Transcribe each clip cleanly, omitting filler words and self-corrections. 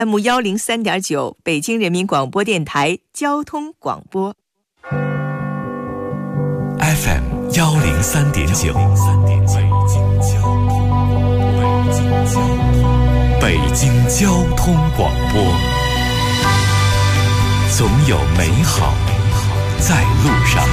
FM103.9北京人民广播电台交通广播。 FM103.9北京交通广播，总有美好在路上。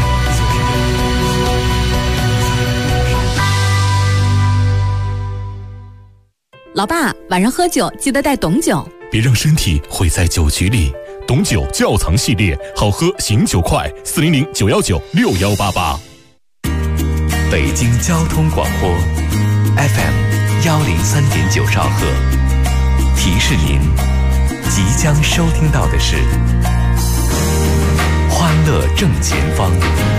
老爸，晚上喝酒记得带董酒， 别让身体毁在酒局里。董酒窖藏系列，好喝醒酒快，400-919-6188。北京交通广播 FM103.9兆赫，提示您即将收听到的是欢乐正前方。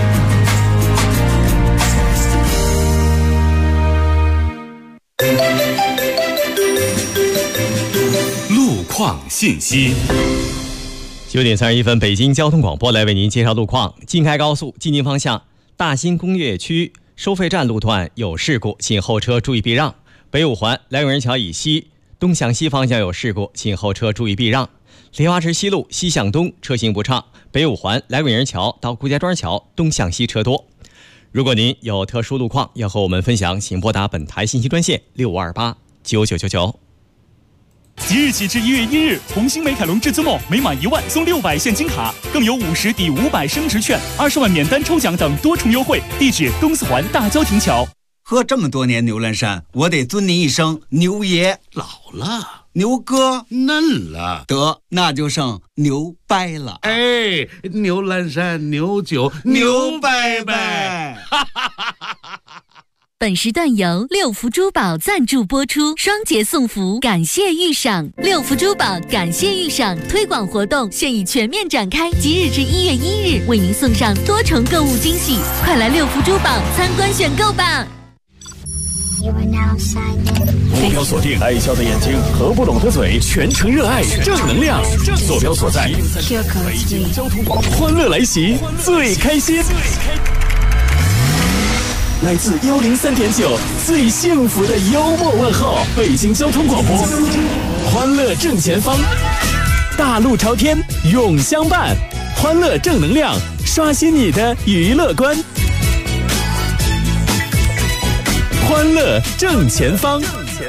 路况信息。 9点31分，北京交通广播来为您介绍路况。京开高速进京方向大兴工业区收费站路段有事故，请后车注意避让。北五环来永仁桥以西东向西方向有事故，请后车注意避让。莲花池西路西向东车行不畅，北五环来永仁桥到顾家庄桥东向西车多。如果您有特殊路况要和我们分享，请拨打本台信息专线65289999。 即日起至1月1日，红星美凯龙至尊梦每满1万送600现金卡，更有50抵500升值券、20万免单抽奖等多重优惠。地址东四环大郊亭桥。 喝这么多年牛栏山，我得尊您一声牛爷。 老了， 牛哥嫩了， 得那就剩牛掰了。 哎，牛栏山牛酒牛掰掰。 本时段由六福珠宝赞助播出，双节送福，感谢遇赏。六福珠宝感谢遇赏推广活动现已全面展开，即日至1月1日为您送上多重购物惊喜，快来六福珠宝参观选购吧。 目标锁定爱笑的眼睛，合不拢的嘴，全程热爱正能量。坐标所在北京交通广播，欢乐来袭，最开心。来自103.9最幸福的幽默问候，北京交通广播，欢乐正前方，大路朝天永相伴，欢乐正能量，刷新你的娱乐观。欢乐正前方，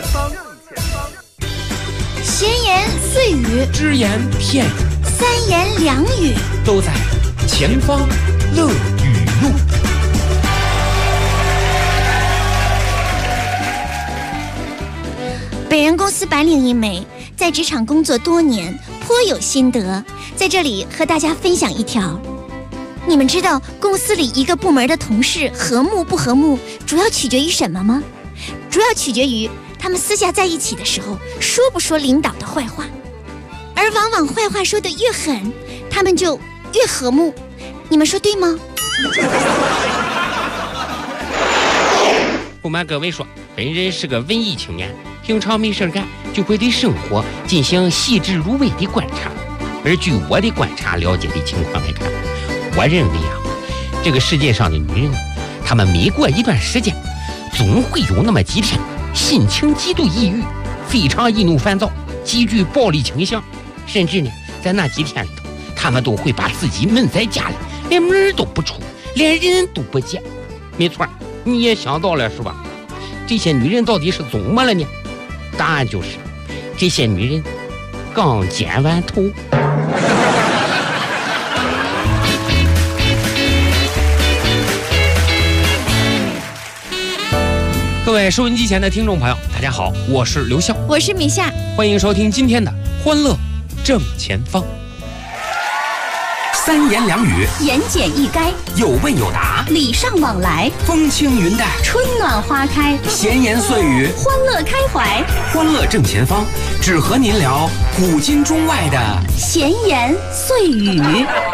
闲言碎语， 只言片语， 三言两语， 都在前方乐语录。 本人公司白领一枚，在职场工作多年，颇有心得，在这里和大家分享一条。你们知道公司里一个部门的同事和睦不和睦，主要取决于什么吗？主要取决于他们私下在一起的时候说不说领导的坏话，而往往坏话说得越狠，他们就越和睦。你们说对吗？ 不瞒各位说，本人是个文艺青年，平常没事干就会对生活进行细致入微的观察。而据我的观察了解的情况来看，我认为这个世界上的女人，她们每过一段时间，总会有那么几天心情极度抑郁，非常易怒烦躁，极具暴力倾向，甚至呢，在那几天里头，她们都会把自己闷在家里，连门都不出，连人都不见。没错，你也想到了是吧？这些女人到底是怎么了呢？答案就是，这些女人刚剪完头。各位收音机前的听众朋友，大家好，我是刘笑， 我是米夏， 欢迎收听今天的欢乐正前方。 三言两语， 言简意赅， 有问有答， 礼尚往来， 风轻云淡， 春暖花开， 闲言碎语， 欢乐开怀。 欢乐正前方，只和您聊古今中外的闲言碎语。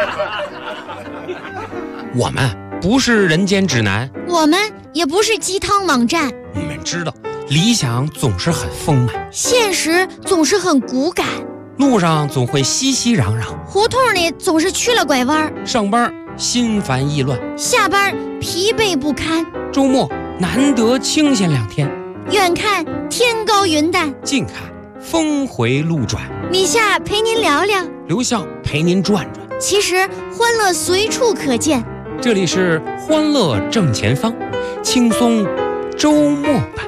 我们不是人间指南， 我们也不是鸡汤网站。 你们知道，理想总是很丰满， 现实总是很骨感， 路上总会熙熙攘攘， 胡同里总是去了拐弯， 上班心烦意乱， 下班疲惫不堪， 周末难得清闲2天。 远看天高云淡， 近看峰回路转， 米夏陪您聊聊， 刘笑陪您转转。 其实欢乐随处可见， 这里是欢乐正前方，轻松周末版。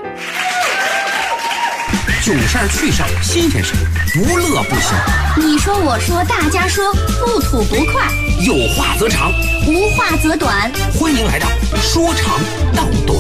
囧事儿趣事儿新鲜事儿，不乐不行。 你说我说大家说，不吐不快， 有话则长， 无话则短。 欢迎来到说长道短。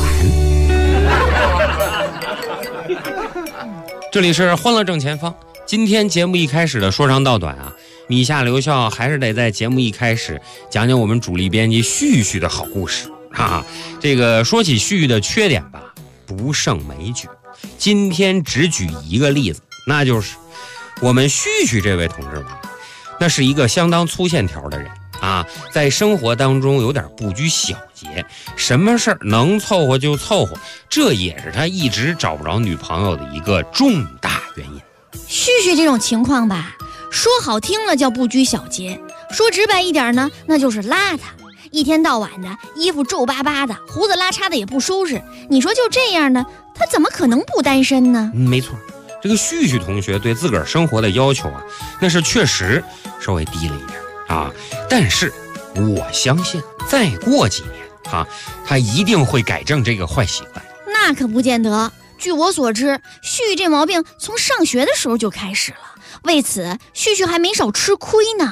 这里是欢乐正前方。今天节目一开始的说长道短啊，米夏刘笑还是得在节目一开始讲讲我们主力编辑旭旭的好故事啊。这个说起旭旭的缺点吧，不胜枚举。今天只举一个例子，那就是我们旭旭这位同志吧，那是一个相当粗线条的人啊，在生活当中有点不拘小节，什么事儿能凑合就凑合，这也是他一直找不着女朋友的一个重大原因。 旭旭这种情况吧，说好听了叫不拘小节，说直白一点呢，那就是邋遢，一天到晚的衣服皱巴巴的，胡子拉碴的也不收拾。你说就这样呢，他怎么可能不单身呢？ 没错，这个旭旭同学对自个儿生活的要求啊，那是确实稍微低了一点啊。但是我相信再过几年啊，他一定会改正这个坏习惯。 那可不见得。据我所知，旭旭这毛病从上学的时候就开始了，为此旭旭还没少吃亏呢。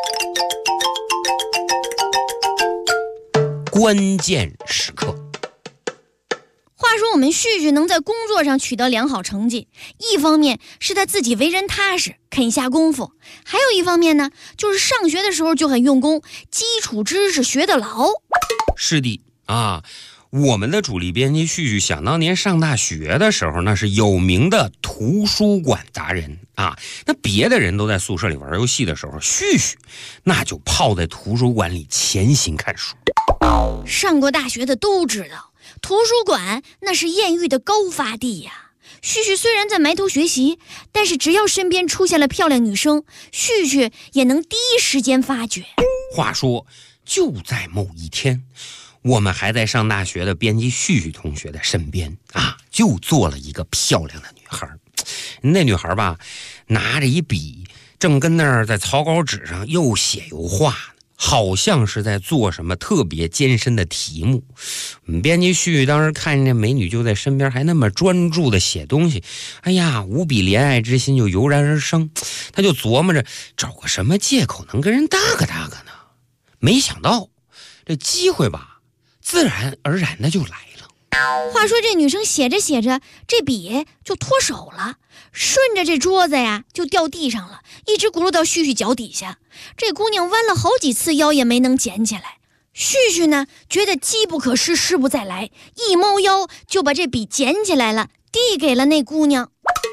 关键时刻。 话说我们旭旭能在工作上取得良好成绩，一方面是他自己为人踏实，肯下功夫，还有一方面呢，就是上学的时候就很用功，基础知识学得牢。 是的啊，我们的主力编辑旭旭想当年上大学的时候，那是有名的图书馆达人啊。那别的人都在宿舍里玩游戏的时候，旭旭那就泡在图书馆里潜心看书。 上过大学的都知道，图书馆那是艳遇的高发地呀。旭旭虽然在埋头学习，但是只要身边出现了漂亮女生，旭旭也能第一时间发觉。 话说就在某一天，我们还在上大学的编辑旭旭同学的身边啊，就坐了一个漂亮的女孩。那女孩吧，拿着一笔，正跟那儿在草稿纸上又写又画呢，好像是在做什么特别艰深的题目。我们编辑旭旭当时看见这美女就在身边，还那么专注的写东西，哎呀，无比怜爱之心就油然而生。他就琢磨着找个什么借口能跟人搭个搭个呢。没想到这机会吧，自然而然的就来了。 话说这女生写着写着，这笔就脱手了，顺着这桌子呀就掉地上了，一直轱辘到旭旭脚底下。这姑娘弯了好几次腰也没能捡起来。旭旭呢，觉得机不可失，失不再来，一猫腰就把这笔捡起来了，递给了那姑娘。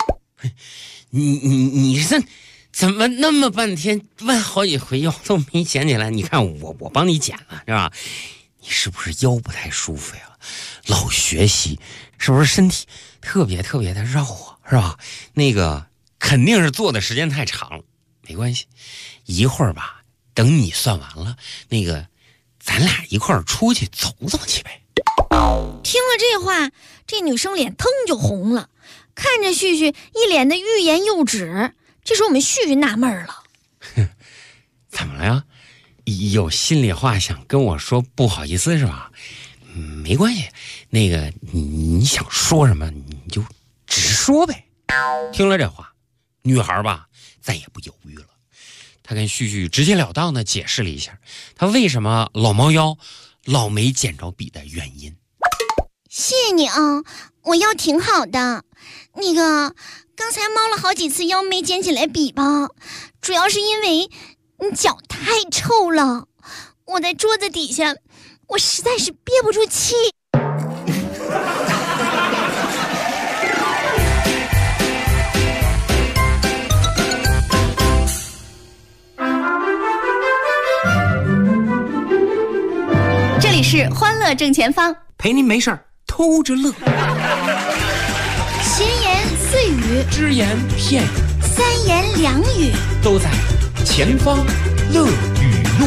你这怎么那么半天问好几回腰都没捡起来？你看我帮你捡了是吧？你是不是腰不太舒服呀？老学习是不是身体特别的绕啊？是吧？那个肯定是坐的时间太长了。没关系，一会儿吧，等你算完了，那个咱俩一块儿出去走走去呗。 听了这话，这女生脸腾就红了，看着旭旭一脸的欲言又止。这时候我们旭旭纳闷了， 怎么了呀？有心里话想跟我说，不好意思是吧？没关系，那个你想说什么你就直说呗。听了这话，女孩吧再也不犹豫了，她跟旭旭直截了当的解释了一下她为什么老猫腰老没捡着笔的原因。 谢谢你啊，我腰挺好的。那个刚才猫了好几次腰没捡起来笔吧，主要是因为你脚太臭了，我在桌子底下，我实在是憋不住气。 这里是欢乐正前方， 陪您没事偷着乐。 闲言碎语， 只言片语， 三言两语， 都在前方乐语录。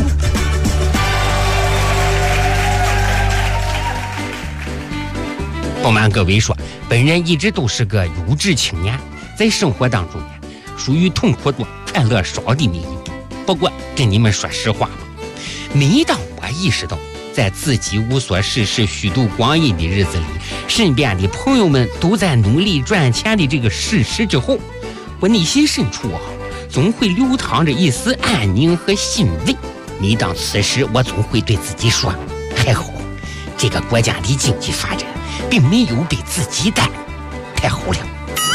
不瞒各位说，本人一直都是个优质青年， 在生活当中呢，属于痛苦多、快乐少的那一种。不过跟你们说实话吧，每当我意识到在自己无所事事、虚度光阴的日子里，身边的朋友们都在努力赚钱的这个事实之后，我内心深处总会流淌着一丝安宁和欣慰。每当此时，我总会对自己说，还好这个国家的经济发展并没有被自己耽误，太好了。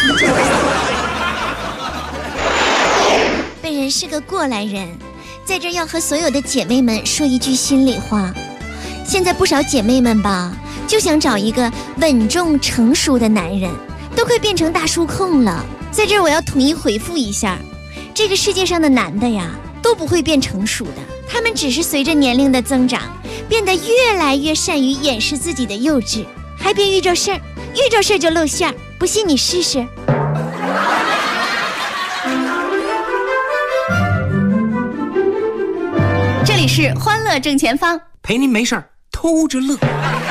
本人是个过来人，在这要和所有的姐妹们说一句心里话。现在不少姐妹们吧，就想找一个稳重成熟的男人，都快变成大叔控了。在这我要统一回复一下，这个世界上的男的呀，都不会变成熟的，他们只是随着年龄的增长，变得越来越善于掩饰自己的幼稚，还别遇着事儿，遇着事儿就露馅儿，不信你试试。 这里是欢乐正前方， 陪您没事儿偷着乐。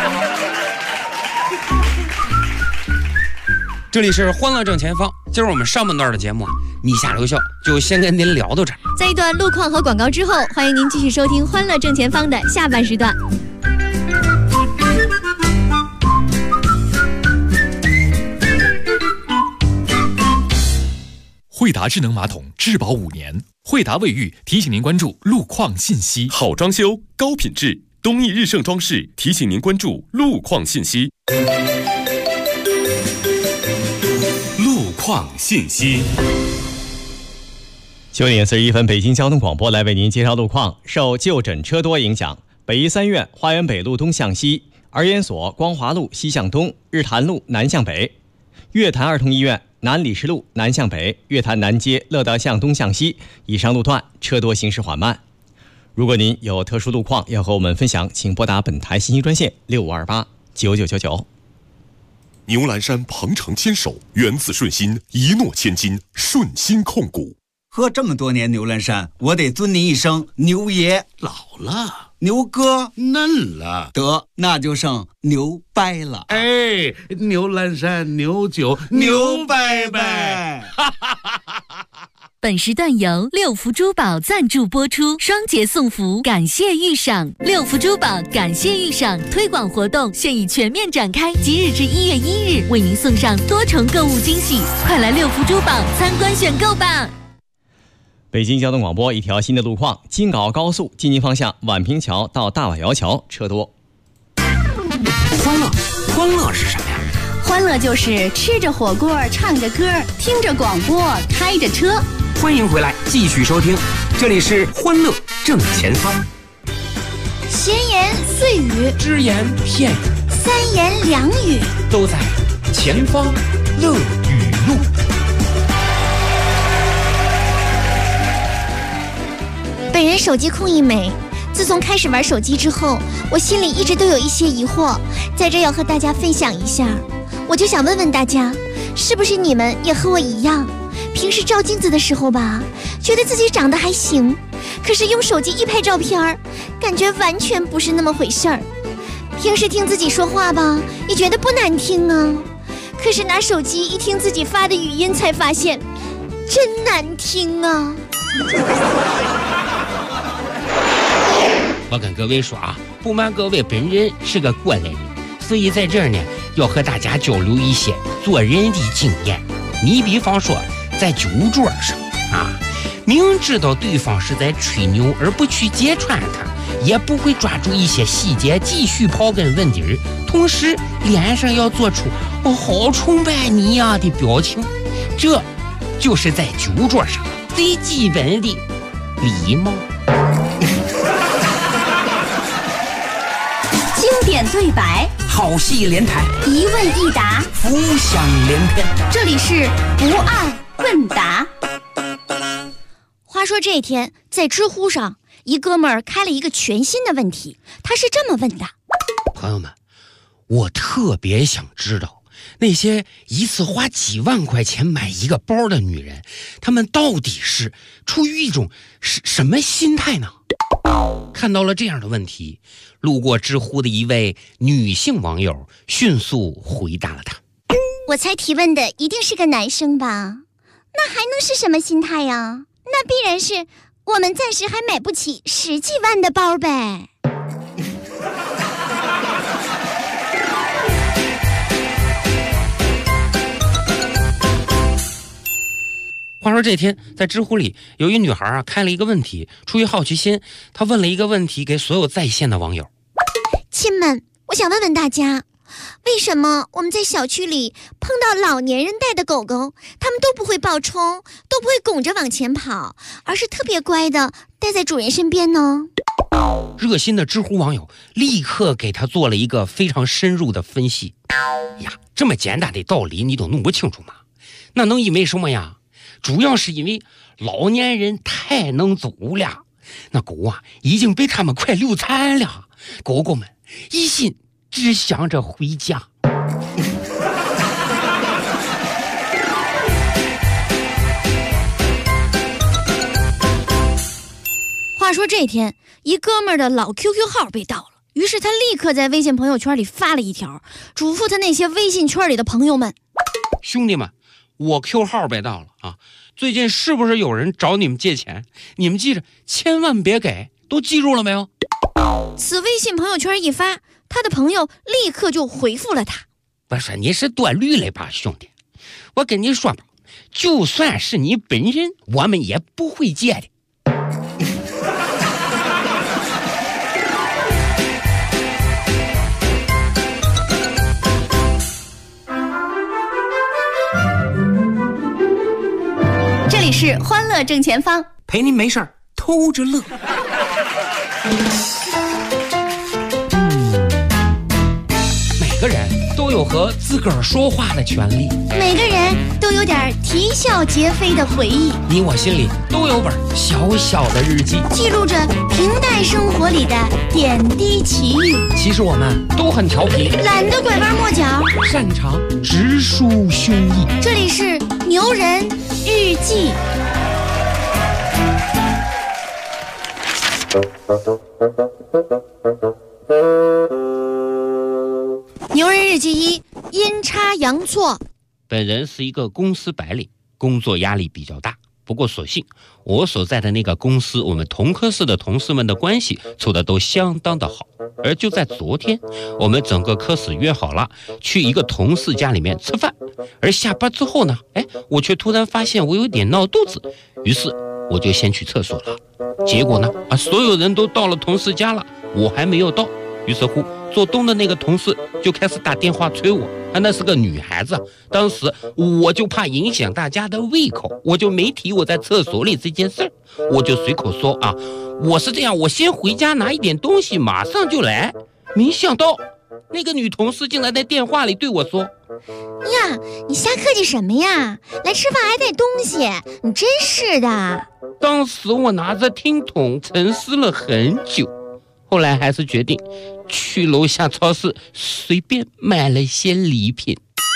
这里是欢乐正前方，今儿我们上半段的节目米下留校就先跟您聊到这儿。 在一段路况和广告之后，欢迎您继续收听欢乐正前方的下半时段。 惠达智能马桶质保5年，惠达卫浴提醒您关注路况信息。 好装修，高品质，东益日盛装饰提醒您关注路况信息。 路况信息。 9点41分，北京交通广播来为您介绍路况。受就诊车多影响，北医三院花园北路东向西，儿研所光华路西向东，日坛路南向北，月坛儿童医院南礼士路南向北，月坛南街乐道巷东向西，以上路段车多，行驶缓慢。如果您有特殊路况要和我们分享，请拨打本台信息专线65289999。 牛栏山鹏程牵手，源自顺心，一诺千金，顺心控股。 喝这么多年牛栏山，我得尊您一声牛爷。 老了， 牛哥嫩了， 得那就剩牛掰了。 哎，牛栏山牛酒牛掰掰。 本时段由六福珠宝赞助播出，双节送福，感谢遇赏。六福珠宝感谢遇赏推广活动现已全面展开，即日至1月1日，为您送上多重购物惊喜，快来六福珠宝参观选购吧。 北京交通广播一条新的路况，京港澳高速进京方向宛平桥到大瓦窑桥车多。 欢乐是什么呀？ 欢乐就是吃着火锅，唱着歌，听着广播，开着车。 欢迎回来，继续收听，这里是欢乐正前方。 闲言碎语， 只言片语， 三言两语， 都在前方乐语录。 本人手机控一枚，自从开始玩手机之后，我心里一直都有一些疑惑，在这要和大家分享一下。我就想问问大家，是不是你们也和我一样，平时照镜子的时候吧，觉得自己长得还行，可是用手机一拍照片，感觉完全不是那么回事儿。平时听自己说话吧，也觉得不难听啊，可是拿手机一听自己发的语音，才发现真难听啊。 我跟各位说不瞒各位，本人是个过来人，所以在这儿呢，要和大家交流一些做人的经验。你比方说，在酒桌上明知道对方是在吹牛而不去揭穿他，也不会抓住一些细节继续刨根问底儿，同时脸上要做出“我好崇拜你呀”的表情，这就是在酒桌上最基本的礼貌。 经典对白， 好戏连台， 一问一答， 浮想联翩。 这里是不二问答。 话说这天，在知乎上，一哥们儿开了一个全新的问题，他是这么问的： 朋友们，我特别想知道，那些一次花几万块钱买一个包的女人，她们到底是出于一种什么心态呢？看到了这样的问题，路过知乎的一位女性网友迅速回答了他： 我猜提问的一定是个男生吧？那还能是什么心态呀？那必然是我们暂时还买不起10几万的包呗。 话说这天在知乎里有一女孩开了一个问题，出于好奇心，她问了一个问题给所有在线的网友： 亲们，我想问问大家，为什么我们在小区里碰到老年人带的狗狗，他们都不会暴冲，都不会拱着往前跑，而是特别乖的待在主人身边呢？ 热心的知乎网友立刻给他做了一个非常深入的分析。呀，这么简单的道理你都弄不清楚吗？那能因为什么呀？主要是因为老年人太能走了，那狗已经被他们快溜残了，狗狗们一心只想着回家。 话说这天，一哥们儿的老 QQ 号被盗了，于是他立刻在微信朋友圈里发了一条，嘱咐他那些微信圈里的朋友们： 兄弟们，我 Q 号被盗了啊！最近是不是有人找你们借钱？你们记着，千万别给，都记住了没有？ 此微信朋友圈一发，他的朋友立刻就回复了他： 我说你是多虑了吧，兄弟！我跟你说吧，就算是你本人，我们也不会借的。 这里是欢乐正前方， 陪您没事儿偷着乐。 每个人都有和自个儿说话的权利， 每个人都有点啼笑皆非的回忆， 你我心里都有本小小的日记， 记录着平淡生活里的点滴奇遇。 其实我们都很调皮， 懒得拐弯抹角， 擅长直抒胸臆。 这里是牛人日记。 牛人日记1：阴差阳错。 本人是一个公司白领，工作压力比较大，不过所幸我所在的那个公司，我们同科室的同事们的关系处得都相当的好。而就在昨天，我们整个科室约好了去一个同事家里面吃饭，而下班之后呢，我却突然发现我有点闹肚子，于是我就先去厕所了。结果呢，所有人都到了同事家了，我还没有到。于是乎，做东的那个同事就开始打电话催我，那是个女孩子。当时我就怕影响大家的胃口，我就没提我在厕所里这件事儿，我就随口说我是这样，我先回家拿一点东西，马上就来。没想到那个女同事竟然在电话里对我说： 呀，你瞎客气什么呀？来吃饭还带东西，你真是的。 当时我拿着听筒沉思了很久，后来还是决定去楼下超市随便买了些礼品。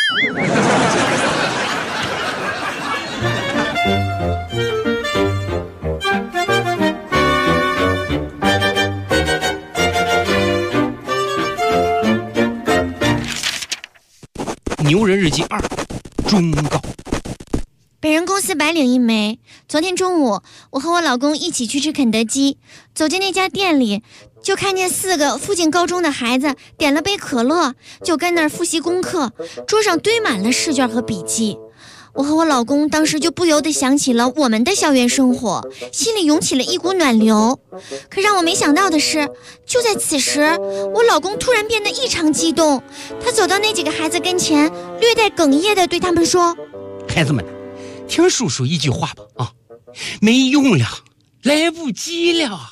牛人日记2：忠告。 本人公司白领一枚。昨天中午，我和我老公一起去吃肯德基，走进那家店里，就看见4个附近高中的孩子点了杯可乐，就跟那儿复习功课，桌上堆满了试卷和笔记。我和我老公当时就不由得想起了我们的校园生活，心里涌起了一股暖流。可让我没想到的是，就在此时，我老公突然变得异常激动，他走到那几个孩子跟前，略带哽咽地对他们说： 孩子们，听叔叔一句话吧，没用了，来不及了。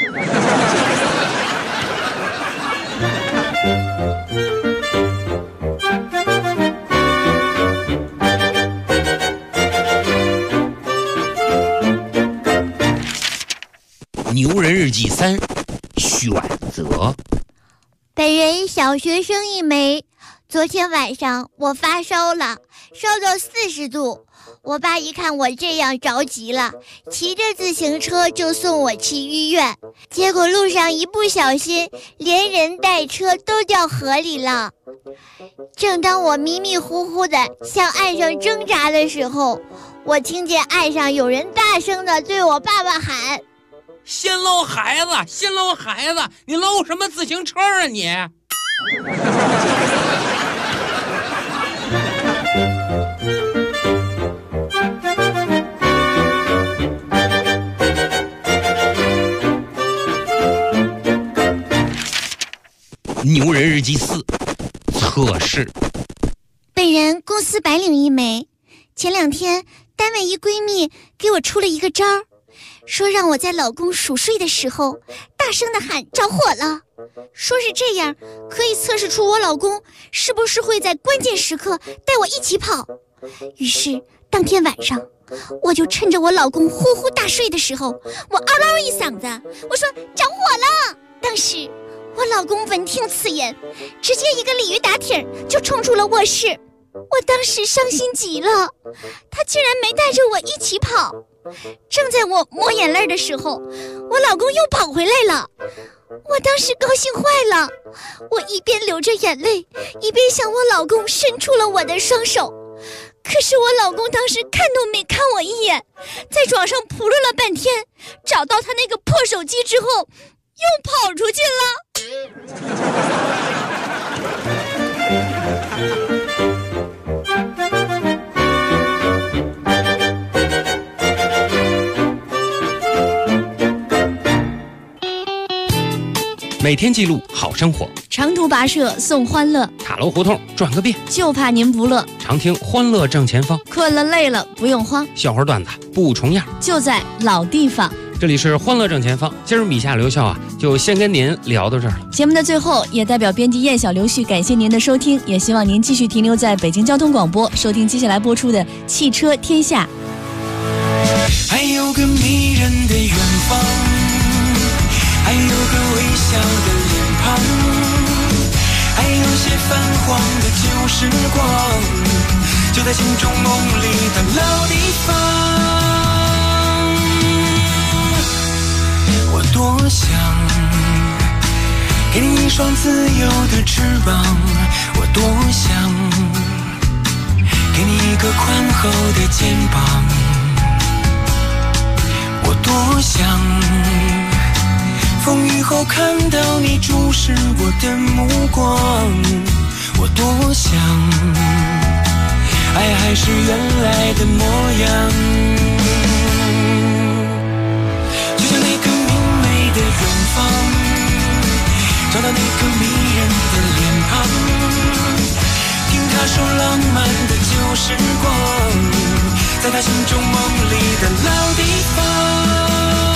牛人日记3：选择。 本人小学生一枚。昨天晚上我发烧了，烧到40度， 我爸一看我这样着急了，骑着自行车就送我去医院，结果路上一不小心连人带车都掉河里了。正当我迷迷糊糊的向岸上挣扎的时候，我听见岸上有人大声的对我爸爸喊： 先搂孩子，先搂孩子，你搂什么自行车啊你？牛人日记4测试。 本人公司白领一枚，前2天单位一闺蜜给我出了一个招，说让我在老公熟睡的时候大声的喊着火了，说是这样可以测试出我老公是不是会在关键时刻带我一起跑。于是当天晚上，我就趁着我老公呼呼大睡的时候，我嗷嗷一嗓子，我说着火了。当时我老公闻听此言，直接一个鲤鱼打挺就冲出了卧室。我当时伤心极了，他竟然没带着我一起跑。正在我抹眼泪的时候，我老公又跑回来了。我当时高兴坏了，我一边流着眼泪，一边向我老公伸出了我的双手。可是我老公当时看都没看我一眼，在床上扑棱了半天，找到他那个破手机之后又跑出去了。 每天记录好生活， 长途跋涉送欢乐， 塔楼胡同转个遍， 就怕您不乐。 常听欢乐正前方， 困了累了不用慌， 笑话段子不重样， 就在老地方。 这里是欢乐正前方，今儿米夏刘笑啊，就先跟您聊到这儿了。 节目的最后，也代表编辑燕小刘旭感谢您的收听，也希望您继续停留在北京交通广播，收听接下来播出的《汽车天下》。 还有个迷人的远方，还有个微笑的脸庞，还有些泛黄的旧时光，就在心中梦里的老地方。我多想给你一双自由的翅膀，我多想给你一个宽厚的肩膀，我多想风雨后看到你注视我的目光，我多想爱还是原来的模样，就像那个明媚的远方，找到那个迷人的脸庞，听他说浪漫的旧时光，在他心中梦里的老地方。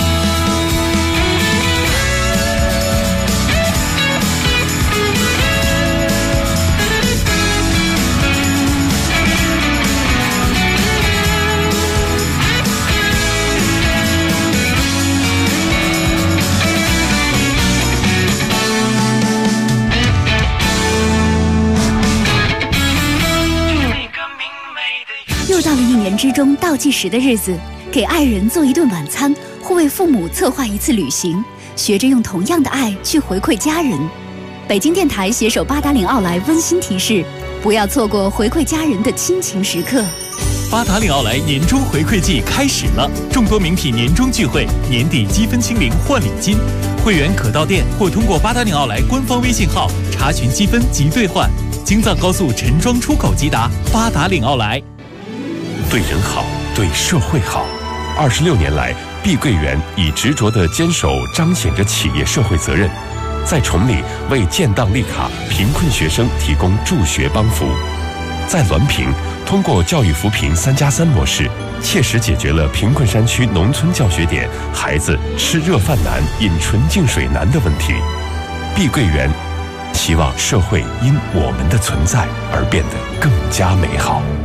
又到了1年之中倒计时的日子，给爱人做一顿晚餐，或为父母策划一次旅行，学着用同样的爱去回馈家人。北京电台携手8达岭奥莱温馨提示，不要错过回馈家人的亲情时刻。 8达岭奥莱年终回馈季开始了，众多名品年终聚会，年底积分清零换礼金，会员可到店或通过8达岭奥莱官方微信号查询积分及兑换。京藏高速陈庄出口即达8达岭奥莱。 对人好，对社会好。26年来，碧桂园以执着的坚守彰显着企业社会责任，在崇礼为建档立卡贫困学生提供助学帮扶，在滦平通过教育扶贫3+3模式，切实解决了贫困山区农村教学点孩子吃热饭难、饮纯净水难的问题。碧桂园希望社会因我们的存在而变得更加美好。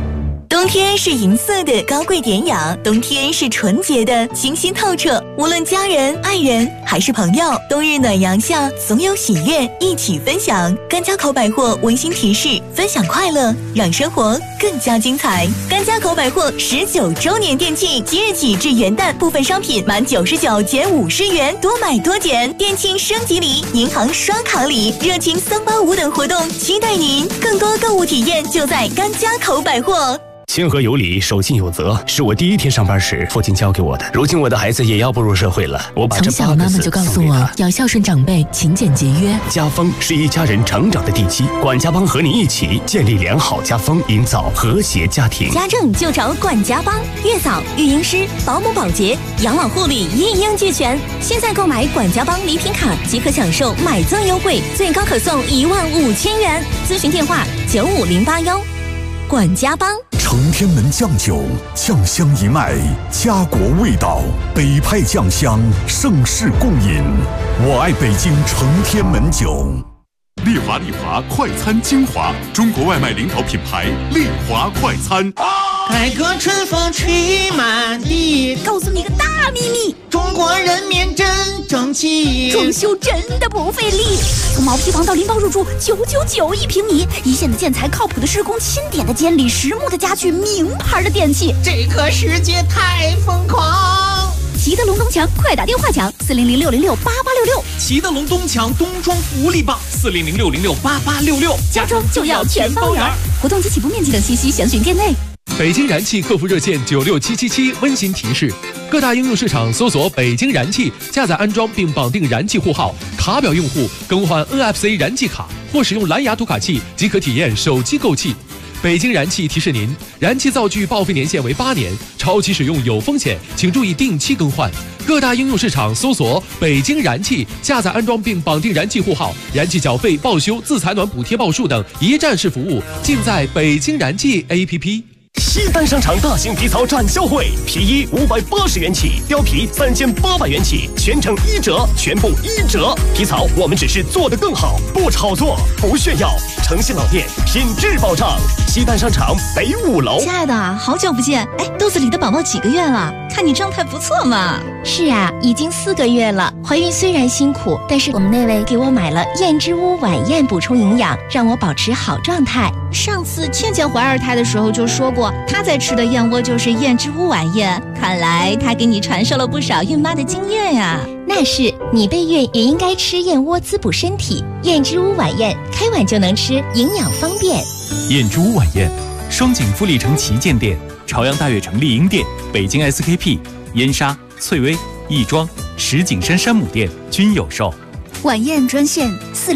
冬天是银色的高贵典雅，冬天是纯洁的清新透彻。无论家人、爱人还是朋友，冬日暖阳下总有喜悦一起分享。甘家口百货温馨提示：分享快乐，让生活更加精彩。甘家口百货19周年店庆，即日起至元旦，部分商品满99减50元，多买多减。店庆升级礼、银行刷卡礼、热情385等活动，期待您！更多购物体验就在甘家口百货。 亲和有礼，守信有责，是我第一天上班时父亲教给我的。如今我的孩子也要步入社会了，我把这从小妈妈就告诉我要孝顺长辈，勤俭节约。 家风是一家人成长的地基，管家帮和你一起建立良好家风，营造和谐家庭。 家政就找管家帮，月嫂、育婴师、保姆、保洁、养老护理一应俱全。现在购买管家帮礼品卡即可享受买赠优惠，最高可送15000元。咨询电话95081。管家帮。 承天门酱酒，酱香一脉，家国味道，北派酱香，盛世共饮。我爱北京承天门酒。 丽华快餐精华，中国外卖领导品牌丽华快餐。 改革春风吹满地， 告诉你个大秘密， 中国人民真争气， 装修真的不费力。从毛坯房到拎包入住，9991平米，一线的建材，靠谱的施工，钦点的监理，实木的家具，名牌的电器， 这个世界太疯狂。 齐德龙东墙，快打电话抢400-606-8866。 齐德龙东墙冬装福利棒，400-606-8866， 家装就要全包圆。活动及起步面积等信息详询店内。 北京燃气客服热线96777温馨提示：各大应用市场搜索北京燃气，下载安装并绑定燃气户号，卡表用户更换 NFC 燃气卡或使用蓝牙读卡器即可体验手机购气。北京燃气提示您，燃气灶具报废年限为8年，超期使用有风险，请注意定期更换。各大应用市场搜索北京燃气，下载安装并绑定燃气户号，燃气缴费、报修、自采暖补贴报数等一站式服务尽在北京燃气 APP。 西单商场大型皮草展销会，皮衣580元起，貂皮3800元起，全程1折，全部1折。皮草我们只是做得更好，不炒作，不炫耀，诚信老店，品质保障。西单商场北5楼。 亲爱的，好久不见，肚子里的宝宝几个月了？看你状态不错嘛。 是啊，已经4个月了。怀孕虽然辛苦，但是我们那位给我买了燕之屋晚宴补充营养，让我保持好状态。 上次倩倩怀2胎的时候就说过，她在吃的燕窝就是燕之屋晚宴，看来她给你传授了不少孕妈的经验呀。 那是，你备孕也应该吃燕窝滋补身体。燕之屋晚宴，开碗就能吃，营养方便。 燕之屋晚宴，双井富力城旗舰店、朝阳大悦城丽婴店、北京 SKP、燕莎、翠微、亦庄、石景山山姆店均有售。 晚宴专线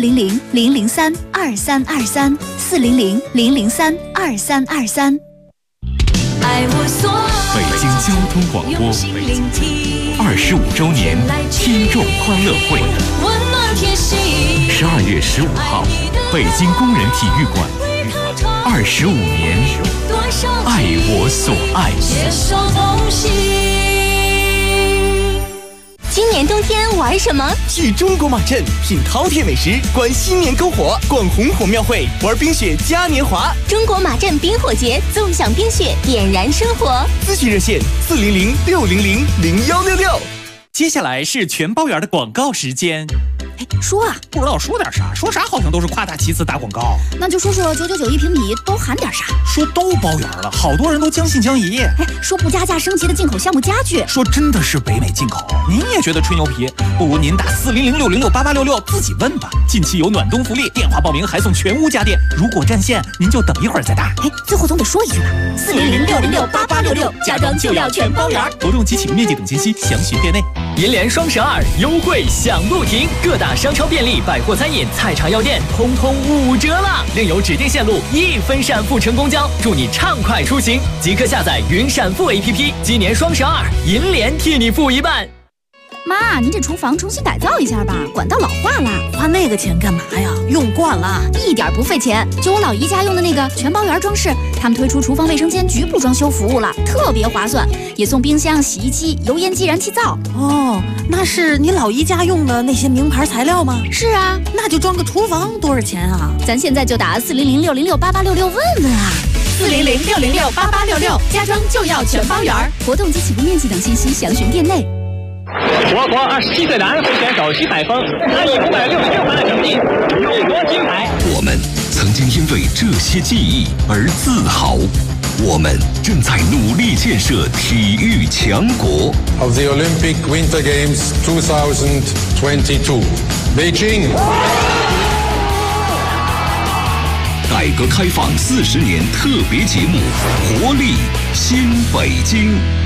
400-003-2323 400-003-2323。 北京交通广播25周年听众欢乐会，12月15号，北京工人体育馆，25年，爱我所爱。 今年冬天玩什么？ 去中国马镇品饕餮美食，观新年篝火，逛红火庙会，玩冰雪嘉年华。 中国马镇冰火节，纵享冰雪，点燃生活。 咨询热线400-600-0166。 接下来是全包圆的广告时间。 说啊， 不知道说点啥，说啥好像都是夸大其词打广告。 那就说说9991平米都含点啥？ 说都包圆了，好多人都将信将疑。 说不加价升级的进口项目家具， 说真的是北美进口，您也觉得吹牛皮？不如您打400-606-8866自己问吧。近期有暖冬福利，电话报名还送全屋家电，如果占线，您就等一会儿再打。 最后总得说一句吧，400-606-8866，家装就要全包圆。 活动及起步面积等信息详询店内。 银联双12优惠享不停，各大商超便利、百货餐饮、菜场药店通通5折了，另有指定线路1分闪付乘公交，祝你畅快出行！即刻下载云闪付 APP， 今年双12，银联替你付一半。 妈，您这厨房重新改造一下吧，管道老化了。 花那个钱干嘛呀？用惯了， 一点不费钱。就我老姨家用的那个全包圆装饰，他们推出厨房卫生间局部装修服务了，特别划算，也送冰箱、洗衣机、油烟机、燃气灶。 哦，那是你老姨家用的那些名牌材料吗？ 是啊， 那就装个厨房多少钱啊？ 咱现在就打400-606-8866问问啊。 400-606-8866，家装就要全方圆。 活动及起步面积等信息详询店内。 我国27岁的安徽选手徐海峰，他以566分的成绩勇夺金牌。 我们曾经因为这些记忆而自豪，我们正在努力建设体育强国。 Of the Olympic Winter Games 2022, Beijing。 改革开放40年特别节目《活力新北京》。